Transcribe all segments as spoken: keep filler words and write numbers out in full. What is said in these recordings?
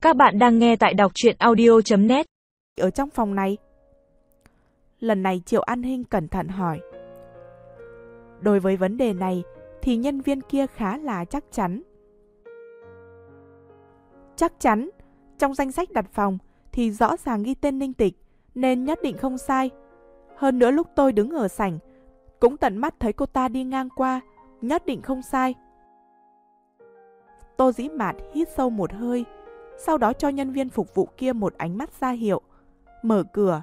Các bạn đang nghe tại đọc truyện audio chấm net. Ở trong phòng này. Lần này Triệu An Hinh cẩn thận hỏi. Đối với vấn đề này thì nhân viên kia khá là chắc chắn. Chắc chắn, trong danh sách đặt phòng thì rõ ràng ghi tên Ninh Tịch, nên nhất định không sai. Hơn nữa lúc tôi đứng ở sảnh, cũng tận mắt thấy cô ta đi ngang qua, nhất định không sai. Tô Dĩ Mạt hít sâu một hơi, sau đó cho nhân viên phục vụ kia một ánh mắt ra hiệu, mở cửa.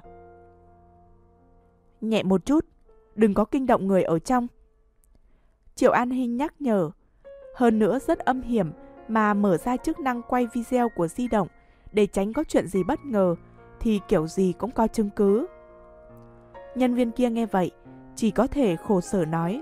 Nhẹ một chút, đừng có kinh động người ở trong. Triệu An Hinh nhắc nhở, hơn nữa rất âm hiểm mà mở ra chức năng quay video của di động để tránh có chuyện gì bất ngờ thì kiểu gì cũng có chứng cứ. Nhân viên kia nghe vậy, chỉ có thể khổ sở nói.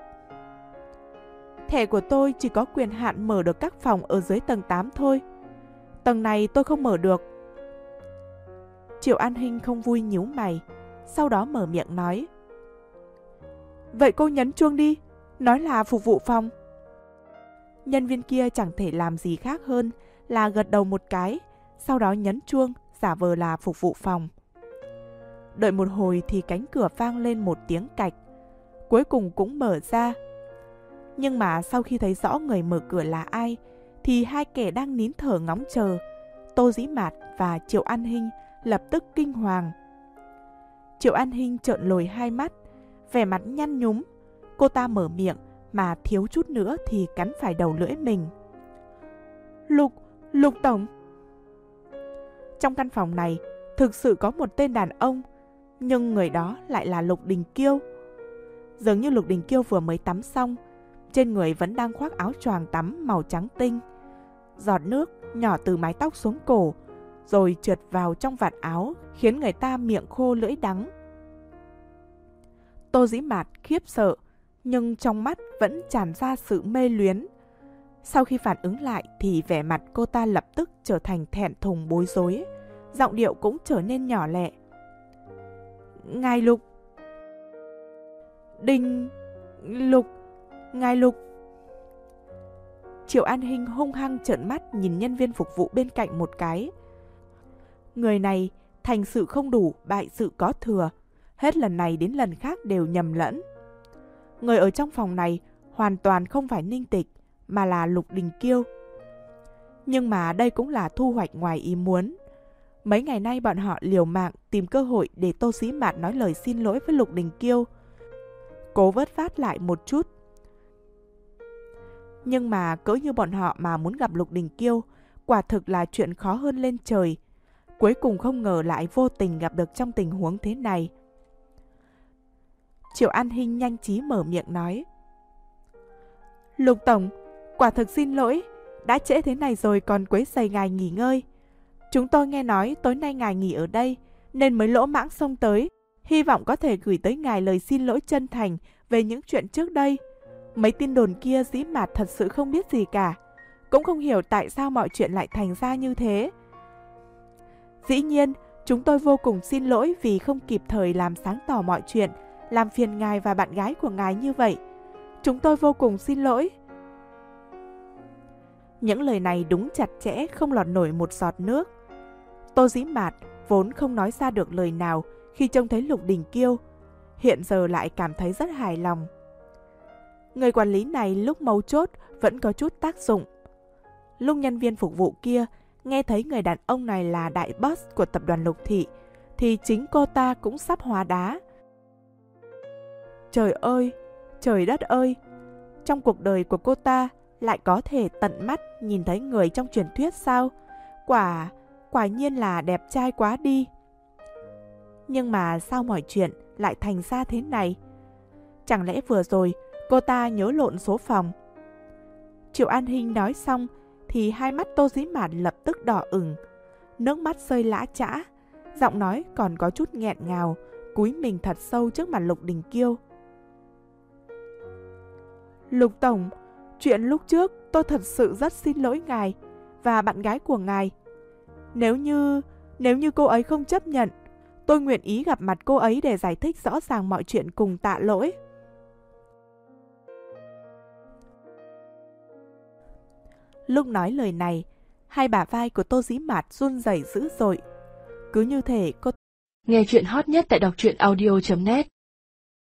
Thẻ của tôi chỉ có quyền hạn mở được các phòng ở dưới tầng tám thôi. Tầng này tôi không mở được. Triệu An Hinh không vui nhíu mày, sau đó mở miệng nói. Vậy cô nhấn chuông đi, nói là phục vụ phòng. Nhân viên kia chẳng thể làm gì khác hơn là gật đầu một cái, sau đó nhấn chuông, giả vờ là phục vụ phòng. Đợi một hồi thì cánh cửa vang lên một tiếng cạch, cuối cùng cũng mở ra. Nhưng mà sau khi thấy rõ người mở cửa là ai, thì hai kẻ đang nín thở ngóng chờ, Tô Dĩ Mạt và Triệu An Hinh lập tức kinh hoàng. Triệu An Hinh trợn lồi hai mắt, vẻ mặt nhăn nhúm. Cô ta mở miệng mà thiếu chút nữa thì cắn phải đầu lưỡi mình. Lục, Lục Tổng. Trong căn phòng này thực sự có một tên đàn ông, nhưng người đó lại là Lục Đình Kiêu. Dường như Lục Đình Kiêu vừa mới tắm xong, trên người vẫn đang khoác áo choàng tắm màu trắng tinh. Giọt nước nhỏ từ mái tóc xuống cổ, rồi trượt vào trong vạt áo, khiến người ta miệng khô lưỡi đắng. Tô Dĩ Mạt khiếp sợ, nhưng trong mắt vẫn tràn ra sự mê luyến. Sau khi phản ứng lại thì vẻ mặt cô ta lập tức trở thành thẹn thùng bối rối, giọng điệu cũng trở nên nhỏ lẹ. Ngài Lục. Đình... Lục... Ngài Lục. Triệu An Hinh hung hăng trợn mắt nhìn nhân viên phục vụ bên cạnh một cái. Người này thành sự không đủ, bại sự có thừa, hết lần này đến lần khác đều nhầm lẫn. Người ở trong phòng này hoàn toàn không phải Ninh Tịch, mà là Lục Đình Kiêu. Nhưng mà đây cũng là thu hoạch ngoài ý muốn. Mấy ngày nay bọn họ liều mạng tìm cơ hội để Tô Dĩ Mạt nói lời xin lỗi với Lục Đình Kiêu, cố vớt vát lại một chút. Nhưng mà cỡ như bọn họ mà muốn gặp Lục Đình Kiêu, quả thực là chuyện khó hơn lên trời. Cuối cùng không ngờ lại vô tình gặp được trong tình huống thế này. Triệu An Hinh nhanh trí mở miệng nói. Lục Tổng, quả thực xin lỗi, đã trễ thế này rồi còn quấy rầy ngài nghỉ ngơi. Chúng tôi nghe nói tối nay ngài nghỉ ở đây, nên mới lỗ mãng xông tới, hy vọng có thể gửi tới ngài lời xin lỗi chân thành về những chuyện trước đây. Mấy tin đồn kia Dĩ Mạt thật sự không biết gì cả, cũng không hiểu tại sao mọi chuyện lại thành ra như thế. Dĩ nhiên, chúng tôi vô cùng xin lỗi vì không kịp thời làm sáng tỏ mọi chuyện, làm phiền ngài và bạn gái của ngài như vậy. Chúng tôi vô cùng xin lỗi. Những lời này đúng chặt chẽ, không lọt nổi một giọt nước. Tô Dĩ Mạt vốn không nói ra được lời nào khi trông thấy Lục Đình Kiêu, hiện giờ lại cảm thấy rất hài lòng. Người quản lý này lúc mấu chốt vẫn có chút tác dụng. Lúc nhân viên phục vụ kia nghe thấy người đàn ông này là đại boss của tập đoàn Lục Thị, thì chính cô ta cũng sắp hóa đá. Trời ơi, trời đất ơi, trong cuộc đời của cô ta lại có thể tận mắt nhìn thấy người trong truyền thuyết sao? Quả, quả nhiên là đẹp trai quá đi. Nhưng mà sao mọi chuyện lại thành ra thế này? Chẳng lẽ vừa rồi cô ta nhớ lộn số phòng? Triệu An Hinh nói xong thì hai mắt Tô Dĩ Mạt lập tức đỏ ửng, nước mắt rơi lã chã, giọng nói còn có chút nghẹn ngào, cúi mình thật sâu trước mặt Lục Đình Kiêu. Lục Tổng, chuyện lúc trước tôi thật sự rất xin lỗi ngài và bạn gái của ngài. Nếu như, nếu như cô ấy không chấp nhận, tôi nguyện ý gặp mặt cô ấy để giải thích rõ ràng mọi chuyện cùng tạ lỗi. Lúc nói lời này, Hai bả vai của Tô Dĩ Mạt run rẩy dữ dội. Cứ như thể cô... Nghe chuyện hot nhất tại đọc truyện audio chấm net